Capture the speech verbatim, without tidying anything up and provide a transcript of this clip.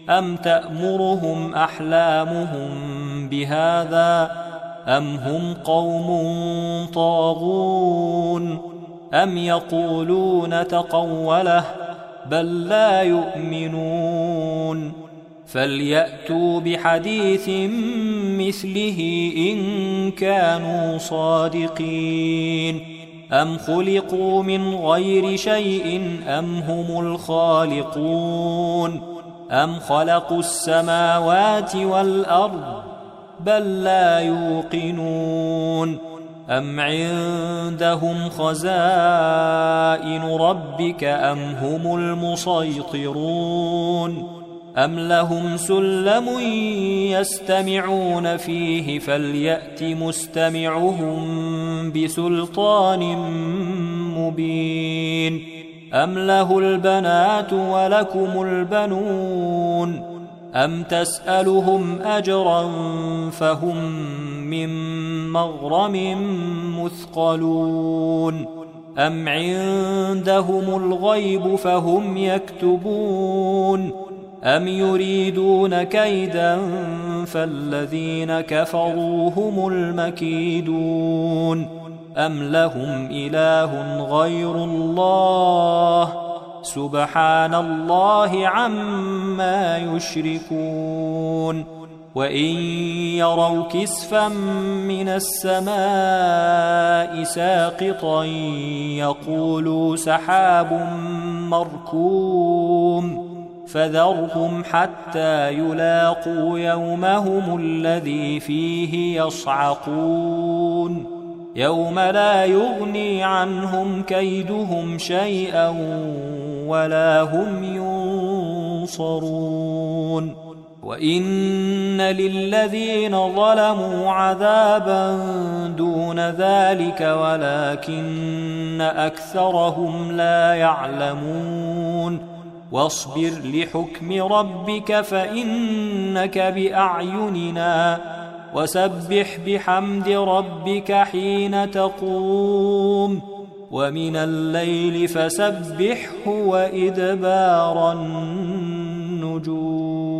أم تأمرهم أحلامهم بهذا أم هم قوم طاغون أم يقولون تقوله بل لا يؤمنون فليأتوا بحديث مثله إن كانوا صادقين أم خلقوا من غير شيء أم هم الخالقون أم خلقوا السماوات والأرض بل لا يوقنون أم عندهم خزائن ربك أم هم المسيطرون أم لهم سلم يستمعون فيه فليأت مستمعهم بسلطان مبين أم له البنات ولكم البنون أم تسألهم أجرا فهم من مغرم مثقلون أم عندهم الغيب فهم يكتبون أم يريدون كيدا فالذين كفروا هم المكيدون أم لهم إله غير الله سبحان الله عما يشركون وإن يروا كسفا من السماء ساقطا يقولوا سحاب مركوم فذرهم حتى يلاقوا يومهم الذي فيه يصعقون يوم لا يغني عنهم كيدهم شيئا ولا هم ينصرون وإن للذين ظلموا عذابا دون ذلك ولكن أكثرهم لا يعلمون واصبر لحكم ربك فإنك بأعيننا وسبح بحمد ربك حين تقوم ومن الليل فسبحه وإدبار النجوم.